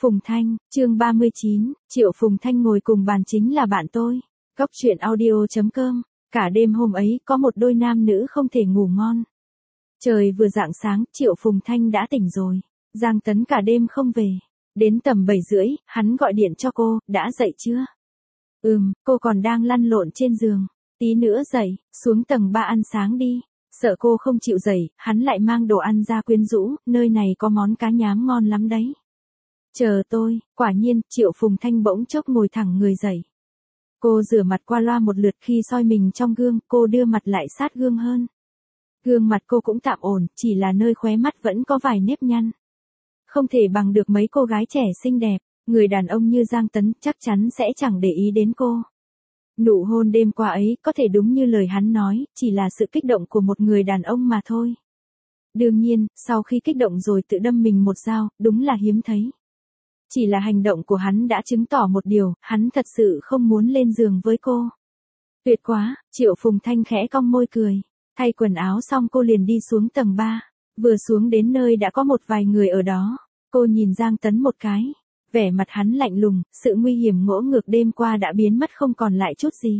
Phùng Thanh, chương 39, Triệu Phùng Thanh ngồi cùng bàn chính là bạn tôi. Góc chuyện audio.com. Cả đêm hôm ấy có một đôi nam nữ không thể ngủ ngon. Trời vừa rạng sáng, Triệu Phùng Thanh đã tỉnh rồi. Giang Tấn cả đêm không về. Đến tầm 7:30, hắn gọi điện cho cô, đã dậy chưa? Cô còn đang lăn lộn trên giường. Tí nữa dậy, xuống tầng 3 ăn sáng đi. Sợ cô không chịu dậy, hắn lại mang đồ ăn ra quyến rũ, nơi này có món cá nhám ngon lắm đấy. Chờ tôi, quả nhiên, Triệu Phùng Thanh bỗng chốc ngồi thẳng người dậy. Cô rửa mặt qua loa một lượt, khi soi mình trong gương, cô đưa mặt lại sát gương hơn. Gương mặt cô cũng tạm ổn, chỉ là nơi khóe mắt vẫn có vài nếp nhăn. Không thể bằng được mấy cô gái trẻ xinh đẹp, người đàn ông như Giang Tấn chắc chắn sẽ chẳng để ý đến cô. Nụ hôn đêm qua ấy có thể đúng như lời hắn nói, chỉ là sự kích động của một người đàn ông mà thôi. Đương nhiên, sau khi kích động rồi tự đâm mình một dao, đúng là hiếm thấy. Chỉ là hành động của hắn đã chứng tỏ một điều, hắn thật sự không muốn lên giường với cô. Tuyệt quá, Triệu Phùng Thanh khẽ cong môi cười. Thay quần áo xong cô liền đi xuống tầng 3. Vừa xuống đến nơi đã có một vài người ở đó. Cô nhìn Giang Tấn một cái. Vẻ mặt hắn lạnh lùng, sự nguy hiểm ngỗ ngược đêm qua đã biến mất không còn lại chút gì.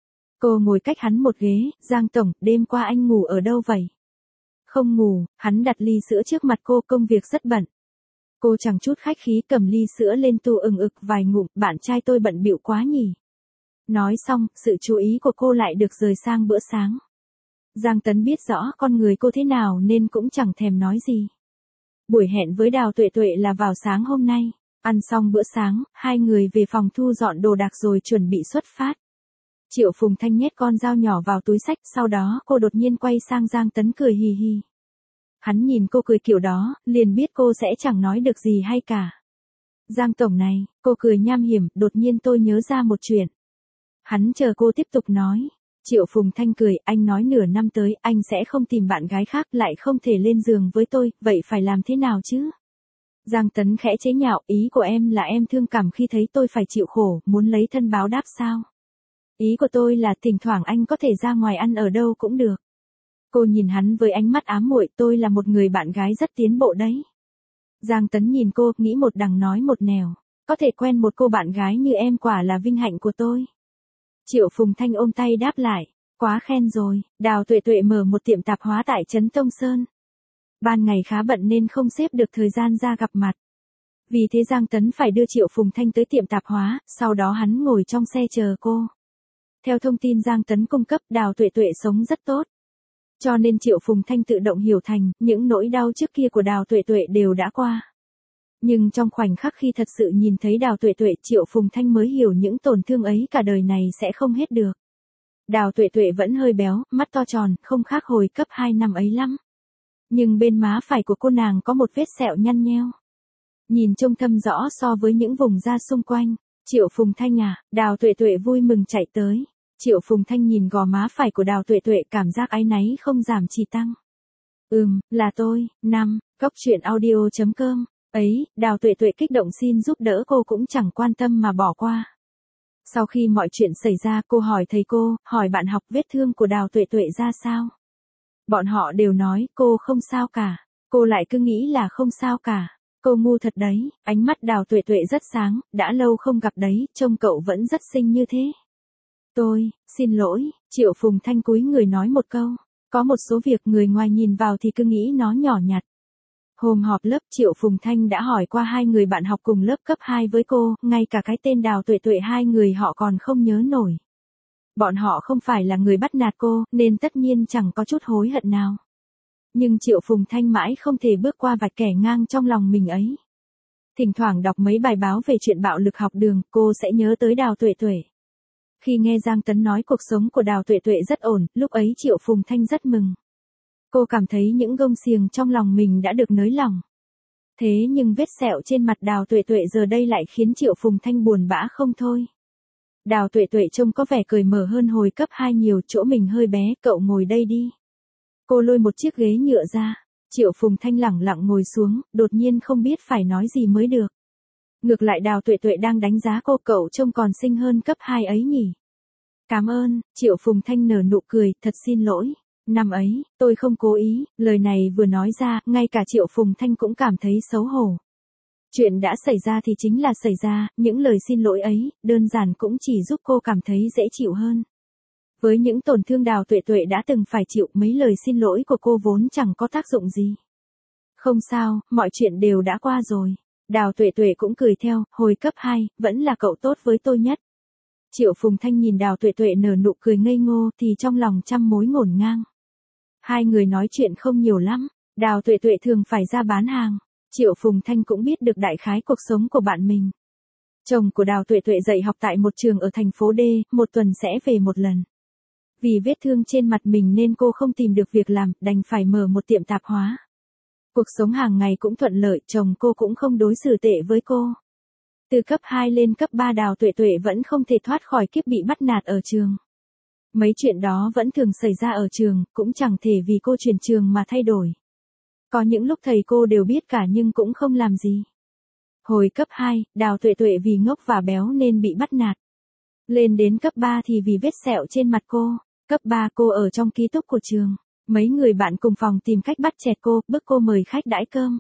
Cô ngồi cách hắn một ghế. Giang Tổng, đêm qua anh ngủ ở đâu vậy? Không ngủ, hắn đặt ly sữa trước mặt cô, công việc rất bận. Cô chẳng chút khách khí cầm ly sữa lên tu ực vài ngụm, bạn trai tôi bận bịu quá nhỉ. Nói xong, sự chú ý của cô lại được rời sang bữa sáng. Giang Tấn biết rõ con người cô thế nào nên cũng chẳng thèm nói gì. Buổi hẹn với Đào Tuệ Tuệ là vào sáng hôm nay. Ăn xong bữa sáng, hai người về phòng thu dọn đồ đạc rồi chuẩn bị xuất phát. Triệu Phùng Thanh nhét con dao nhỏ vào túi xách, sau đó cô đột nhiên quay sang Giang Tấn cười hì hì. Hắn nhìn cô cười kiểu đó, liền biết cô sẽ chẳng nói được gì hay cả. Giang Tổng này, cô cười nham hiểm, đột nhiên tôi nhớ ra một chuyện. Hắn chờ cô tiếp tục nói. Triệu Phùng Thanh cười, anh nói nửa năm tới anh sẽ không tìm bạn gái khác, lại không thể lên giường với tôi, vậy phải làm thế nào chứ? Giang Tấn khẽ chế nhạo, ý của em là em thương cảm khi thấy tôi phải chịu khổ, muốn lấy thân báo đáp sao? Ý của tôi là thỉnh thoảng anh có thể ra ngoài ăn ở đâu cũng được. Cô nhìn hắn với ánh mắt ám muội, tôi là một người bạn gái rất tiến bộ đấy. Giang Tấn nhìn cô, nghĩ một đằng nói một nẻo. Có thể quen một cô bạn gái như em quả là vinh hạnh của tôi. Triệu Phùng Thanh ôm tay đáp lại. Quá khen rồi, Đào Tuệ Tuệ mở một tiệm tạp hóa tại trấn Tông Sơn. Ban ngày khá bận nên không xếp được thời gian ra gặp mặt. Vì thế Giang Tấn phải đưa Triệu Phùng Thanh tới tiệm tạp hóa, sau đó hắn ngồi trong xe chờ cô. Theo thông tin Giang Tấn cung cấp, Đào Tuệ Tuệ sống rất tốt. Cho nên Triệu Phùng Thanh tự động hiểu thành, những nỗi đau trước kia của Đào Tuệ Tuệ đều đã qua. Nhưng trong khoảnh khắc khi thật sự nhìn thấy Đào Tuệ Tuệ, Triệu Phùng Thanh mới hiểu những tổn thương ấy cả đời này sẽ không hết được. Đào Tuệ Tuệ vẫn hơi béo, mắt to tròn, không khác hồi cấp 2 năm ấy lắm. Nhưng bên má phải của cô nàng có một vết sẹo nhăn nheo. Nhìn trông thâm rõ so với những vùng da xung quanh. Triệu Phùng Thanh à, Đào Tuệ Tuệ vui mừng chạy tới. Triệu Phùng Thanh nhìn gò má phải của Đào Tuệ Tuệ, cảm giác áy náy không giảm chỉ tăng. Là tôi. Góc chuyện audio.com. Ấy, Đào Tuệ Tuệ kích động xin giúp đỡ cô cũng chẳng quan tâm mà bỏ qua. Sau khi mọi chuyện xảy ra, cô hỏi thầy cô, hỏi bạn học vết thương của Đào Tuệ Tuệ ra sao. Bọn họ đều nói cô không sao cả. Cô lại cứ nghĩ là không sao cả. Cô ngu thật đấy, ánh mắt Đào Tuệ Tuệ rất sáng, đã lâu không gặp đấy, trông cậu vẫn rất xinh như thế. Xin lỗi, Triệu Phùng Thanh cúi người nói một câu. Có một số việc người ngoài nhìn vào thì cứ nghĩ nó nhỏ nhặt. Hôm họp lớp, Triệu Phùng Thanh đã hỏi qua hai người bạn học cùng lớp cấp 2 với cô, ngay cả cái tên Đào Tuệ Tuệ hai người họ còn không nhớ nổi. Bọn họ không phải là người bắt nạt cô, nên tất nhiên chẳng có chút hối hận nào. Nhưng Triệu Phùng Thanh mãi không thể bước qua vạch kẻ ngang trong lòng mình ấy. Thỉnh thoảng đọc mấy bài báo về chuyện bạo lực học đường, cô sẽ nhớ tới Đào Tuệ Tuệ. Khi nghe Giang Tấn nói cuộc sống của Đào Tuệ Tuệ rất ổn, lúc ấy Triệu Phùng Thanh rất mừng. Cô cảm thấy những gông xiềng trong lòng mình đã được nới lỏng. Thế nhưng vết sẹo trên mặt Đào Tuệ Tuệ giờ đây lại khiến Triệu Phùng Thanh buồn bã không thôi. Đào Tuệ Tuệ trông có vẻ cởi mở hơn hồi cấp 2 nhiều, chỗ mình hơi bé, cậu ngồi đây đi. Cô lôi một chiếc ghế nhựa ra. Triệu Phùng Thanh lẳng lặng ngồi xuống, đột nhiên không biết phải nói gì mới được. Ngược lại Đào Tuệ Tuệ đang đánh giá cô, cậu trông còn xinh hơn cấp 2 ấy nhỉ. Cảm ơn, Triệu Phùng Thanh nở nụ cười, thật xin lỗi. Năm ấy, tôi không cố ý, lời này vừa nói ra, ngay cả Triệu Phùng Thanh cũng cảm thấy xấu hổ. Chuyện đã xảy ra thì chính là xảy ra, những lời xin lỗi ấy, đơn giản cũng chỉ giúp cô cảm thấy dễ chịu hơn. Với những tổn thương Đào Tuệ Tuệ đã từng phải chịu, mấy lời xin lỗi của cô vốn chẳng có tác dụng gì. Không sao, mọi chuyện đều đã qua rồi. Đào Tuệ Tuệ cũng cười theo, hồi cấp 2, vẫn là cậu tốt với tôi nhất. Triệu Phùng Thanh nhìn Đào Tuệ Tuệ nở nụ cười ngây ngô thì trong lòng trăm mối ngổn ngang. Hai người nói chuyện không nhiều lắm, Đào Tuệ Tuệ thường phải ra bán hàng. Triệu Phùng Thanh cũng biết được đại khái cuộc sống của bạn mình. Chồng của Đào Tuệ Tuệ dạy học tại một trường ở thành phố D, một tuần sẽ về một lần. Vì vết thương trên mặt mình nên cô không tìm được việc làm, đành phải mở một tiệm tạp hóa. Cuộc sống hàng ngày cũng thuận lợi, chồng cô cũng không đối xử tệ với cô. Từ cấp 2 lên cấp 3 Đào Tuệ Tuệ vẫn không thể thoát khỏi kiếp bị bắt nạt ở trường. Mấy chuyện đó vẫn thường xảy ra ở trường, cũng chẳng thể vì cô chuyển trường mà thay đổi. Có những lúc thầy cô đều biết cả nhưng cũng không làm gì. Hồi cấp 2, Đào Tuệ Tuệ vì ngốc và béo nên bị bắt nạt. Lên đến cấp 3 thì vì vết sẹo trên mặt cô. Cấp 3 cô ở trong ký túc của trường. Mấy người bạn cùng phòng tìm cách bắt chẹt cô, bức cô mời khách đãi cơm.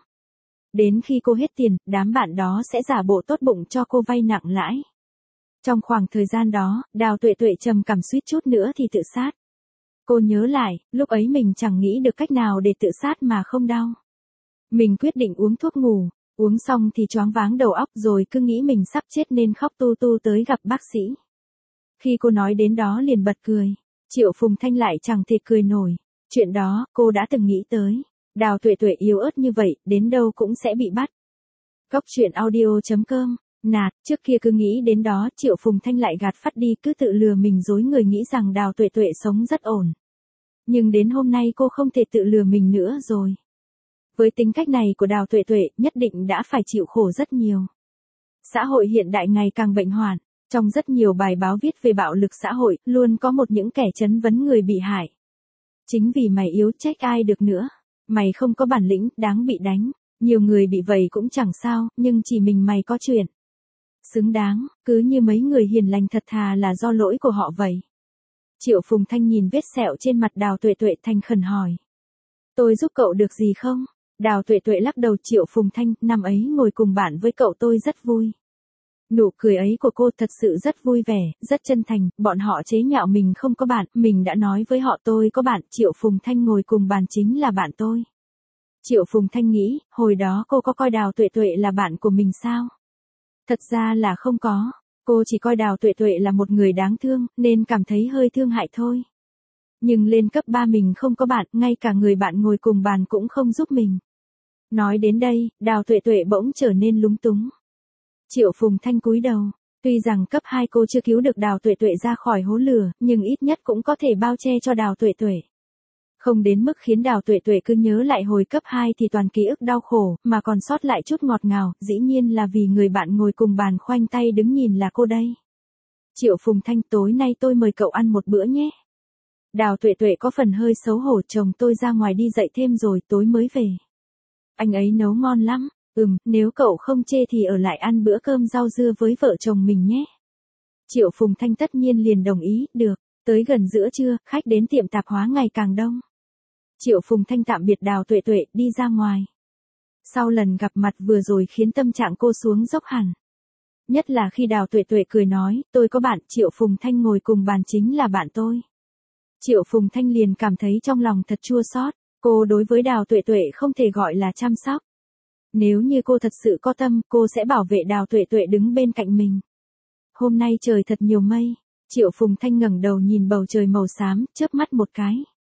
Đến khi cô hết tiền, đám bạn đó sẽ giả bộ tốt bụng cho cô vay nặng lãi. Trong khoảng thời gian đó, Đào Tuệ Tuệ trầm cảm suýt chút nữa thì tự sát. Cô nhớ lại, lúc ấy mình chẳng nghĩ được cách nào để tự sát mà không đau. Mình quyết định uống thuốc ngủ, uống xong thì choáng váng đầu óc rồi cứ nghĩ mình sắp chết nên khóc tu tu tới gặp bác sĩ. Khi cô nói đến đó liền bật cười. Triệu Phùng Thanh lại chẳng thể cười nổi. Chuyện đó, cô đã từng nghĩ tới. Đào Tuệ Tuệ yếu ớt như vậy, đến đâu cũng sẽ bị bắt. Góc truyện audio.com. Nạt, trước kia cứ nghĩ đến đó, Triệu Phùng Thanh lại gạt phắt đi, cứ tự lừa mình dối người nghĩ rằng Đào Tuệ Tuệ sống rất ổn. Nhưng đến hôm nay cô không thể tự lừa mình nữa rồi. Với tính cách này của Đào Tuệ Tuệ, nhất định đã phải chịu khổ rất nhiều. Xã hội hiện đại ngày càng bệnh hoạn. Trong rất nhiều bài báo viết về bạo lực xã hội, luôn có những kẻ chất vấn người bị hại. Chính vì mày yếu trách ai được nữa. Mày không có bản lĩnh, đáng bị đánh. Nhiều người bị vậy cũng chẳng sao, nhưng chỉ mình mày có chuyện. Xứng đáng, cứ như mấy người hiền lành thật thà là do lỗi của họ vậy. Triệu Phùng Thanh nhìn vết sẹo trên mặt Đào Tuệ Tuệ thành khẩn hỏi. Tôi giúp cậu được gì không? Đào Tuệ Tuệ lắc đầu. Triệu Phùng Thanh, năm ấy ngồi cùng bạn với cậu tôi rất vui. Nụ cười ấy của cô thật sự rất vui vẻ, rất chân thành, bọn họ chế nhạo mình không có bạn, mình đã nói với họ tôi có bạn, Triệu Phùng Thanh ngồi cùng bàn chính là bạn tôi. Triệu Phùng Thanh nghĩ, hồi đó cô có coi Đào Tuệ Tuệ là bạn của mình sao? Thật ra là không có, cô chỉ coi Đào Tuệ Tuệ là một người đáng thương, nên cảm thấy hơi thương hại thôi. Nhưng lên cấp 3 mình không có bạn, ngay cả người bạn ngồi cùng bàn cũng không giúp mình. Nói đến đây, Đào Tuệ Tuệ bỗng trở nên lúng túng. Triệu Phùng Thanh cúi đầu, tuy rằng cấp 2 cô chưa cứu được Đào Tuệ Tuệ ra khỏi hố lửa, nhưng ít nhất cũng có thể bao che cho Đào Tuệ Tuệ. Không đến mức khiến Đào Tuệ Tuệ cứ nhớ lại hồi cấp 2 thì toàn ký ức đau khổ, mà còn sót lại chút ngọt ngào, dĩ nhiên là vì người bạn ngồi cùng bàn khoanh tay đứng nhìn là cô đây. Triệu Phùng Thanh, tối nay tôi mời cậu ăn một bữa nhé. Đào Tuệ Tuệ có phần hơi xấu hổ, chồng tôi ra ngoài đi dạy thêm rồi, tối mới về. Anh ấy nấu ngon lắm. Nếu cậu không chê thì ở lại ăn bữa cơm rau dưa với vợ chồng mình nhé. Triệu Phùng Thanh tất nhiên liền đồng ý, được. Tới gần giữa trưa, khách đến tiệm tạp hóa ngày càng đông. Triệu Phùng Thanh tạm biệt Đào Tuệ Tuệ, đi ra ngoài. Sau lần gặp mặt vừa rồi khiến tâm trạng cô xuống dốc hẳn. Nhất là khi Đào Tuệ Tuệ cười nói, tôi có bạn, Triệu Phùng Thanh ngồi cùng bàn chính là bạn tôi. Triệu Phùng Thanh liền cảm thấy trong lòng thật chua xót. Cô đối với Đào Tuệ Tuệ không thể gọi là chăm sóc. Nếu như cô thật sự có tâm, cô sẽ bảo vệ Đào Tuệ Tuệ đứng bên cạnh mình. Hôm nay trời thật nhiều mây. Triệu Phùng Thanh ngẩng đầu nhìn bầu trời màu xám, chớp mắt một cái.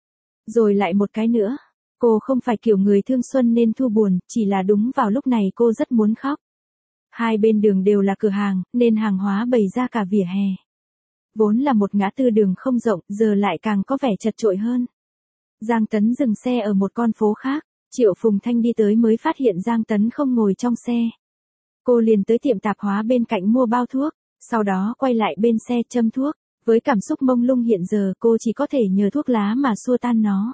Rồi lại một cái nữa. Cô không phải kiểu người thương xuân nên thu buồn, chỉ là đúng vào lúc này cô rất muốn khóc. Hai bên đường đều là cửa hàng, nên hàng hóa bày ra cả vỉa hè. Vốn là một ngã tư đường không rộng, giờ lại càng có vẻ chật chội hơn. Giang Tấn dừng xe ở một con phố khác. Triệu Phùng Thanh đi tới mới phát hiện Giang Tấn không ngồi trong xe. Cô liền tới tiệm tạp hóa bên cạnh mua bao thuốc, sau đó quay lại bên xe châm thuốc. Với cảm xúc mông lung hiện giờ cô chỉ có thể nhờ thuốc lá mà xua tan nó.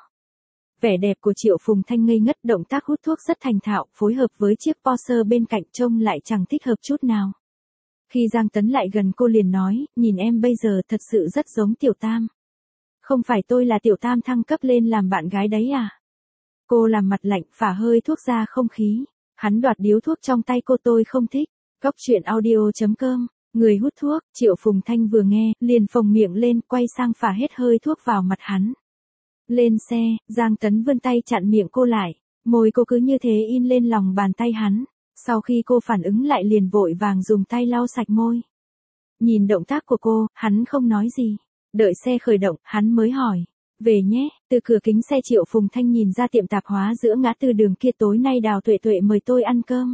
Vẻ đẹp của Triệu Phùng Thanh ngây ngất, động tác hút thuốc rất thành thạo, phối hợp với chiếc Porsche bên cạnh trông lại chẳng thích hợp chút nào. Khi Giang Tấn lại gần cô liền nói, nhìn em bây giờ thật sự rất giống Tiểu Tam. Không phải tôi là Tiểu Tam thăng cấp lên làm bạn gái đấy à? Cô làm mặt lạnh, phả hơi thuốc ra không khí. Hắn đoạt điếu thuốc trong tay cô, tôi không thích. Cóc truyện audio.com, người hút thuốc, Triệu Phùng Thanh vừa nghe, liền phồng miệng lên, quay sang phả hết hơi thuốc vào mặt hắn. Lên xe, Giang Tấn vươn tay chặn miệng cô lại, môi cô cứ như thế in lên lòng bàn tay hắn. Sau khi cô phản ứng lại liền vội vàng dùng tay lau sạch môi. Nhìn động tác của cô, hắn không nói gì. Đợi xe khởi động, hắn mới hỏi. Về nhé, từ cửa kính xe Triệu Phùng Thanh nhìn ra tiệm tạp hóa giữa ngã tư đường kia, tối nay Đào Tuệ Tuệ mời tôi ăn cơm.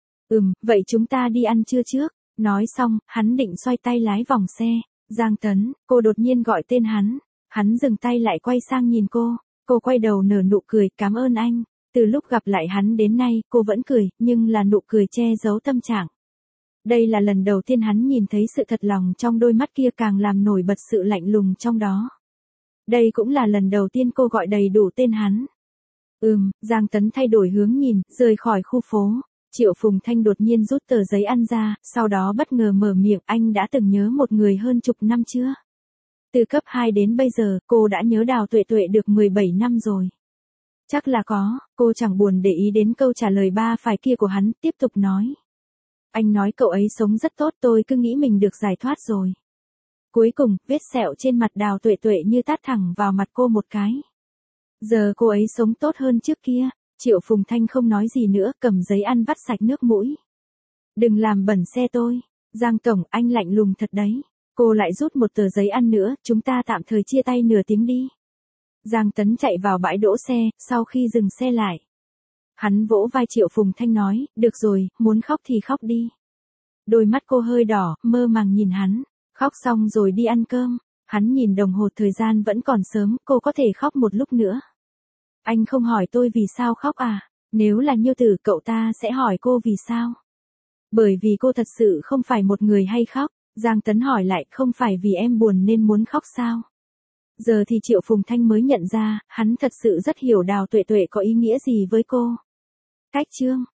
Vậy chúng ta đi ăn trưa trước. Nói xong, hắn định xoay tay lái vòng xe. Giang Tấn, cô đột nhiên gọi tên hắn. Hắn dừng tay lại quay sang nhìn cô. Cô quay đầu nở nụ cười, cảm ơn anh. Từ lúc gặp lại hắn đến nay, cô vẫn cười, nhưng là nụ cười che giấu tâm trạng. Đây là lần đầu tiên hắn nhìn thấy sự thật lòng trong đôi mắt kia, càng làm nổi bật sự lạnh lùng trong đó. Đây cũng là lần đầu tiên cô gọi đầy đủ tên hắn. Giang Tấn thay đổi hướng nhìn, rời khỏi khu phố. Triệu Phùng Thanh đột nhiên rút tờ giấy ăn ra, sau đó bất ngờ mở miệng, anh đã từng nhớ một người hơn chục năm chưa? Từ cấp 2 đến bây giờ, cô đã nhớ Đào Tuệ Tuệ được 17 năm rồi. Chắc là có, cô chẳng buồn để ý đến câu trả lời ba phải kia của hắn, tiếp tục nói. Anh nói cậu ấy sống rất tốt, tôi cứ nghĩ mình được giải thoát rồi. Cuối cùng, vết sẹo trên mặt Đào Tuệ Tuệ như tát thẳng vào mặt cô một cái. Giờ cô ấy sống tốt hơn trước kia. Triệu Phùng Thanh không nói gì nữa, cầm giấy ăn vắt sạch nước mũi. Đừng làm bẩn xe tôi. Giang Tổng, anh lạnh lùng thật đấy. Cô lại rút một tờ giấy ăn nữa, chúng ta tạm thời chia tay nửa tiếng đi. Giang Tấn chạy vào bãi đỗ xe, sau khi dừng xe lại. Hắn vỗ vai Triệu Phùng Thanh nói, được rồi, muốn khóc thì khóc đi. Đôi mắt cô hơi đỏ, mơ màng nhìn hắn. Khóc xong rồi đi ăn cơm. Hắn nhìn đồng hồ, thời gian vẫn còn sớm, cô có thể khóc một lúc nữa. Anh không hỏi tôi vì sao khóc à? Nếu là Nhiêu Tử, cậu ta sẽ hỏi cô vì sao? Bởi vì cô thật sự không phải một người hay khóc. Giang Tấn hỏi lại, không phải vì em buồn nên muốn khóc sao? Giờ thì Triệu Phùng Thanh mới nhận ra, hắn thật sự rất hiểu Đào Tuệ Tuệ có ý nghĩa gì với cô. Cách chương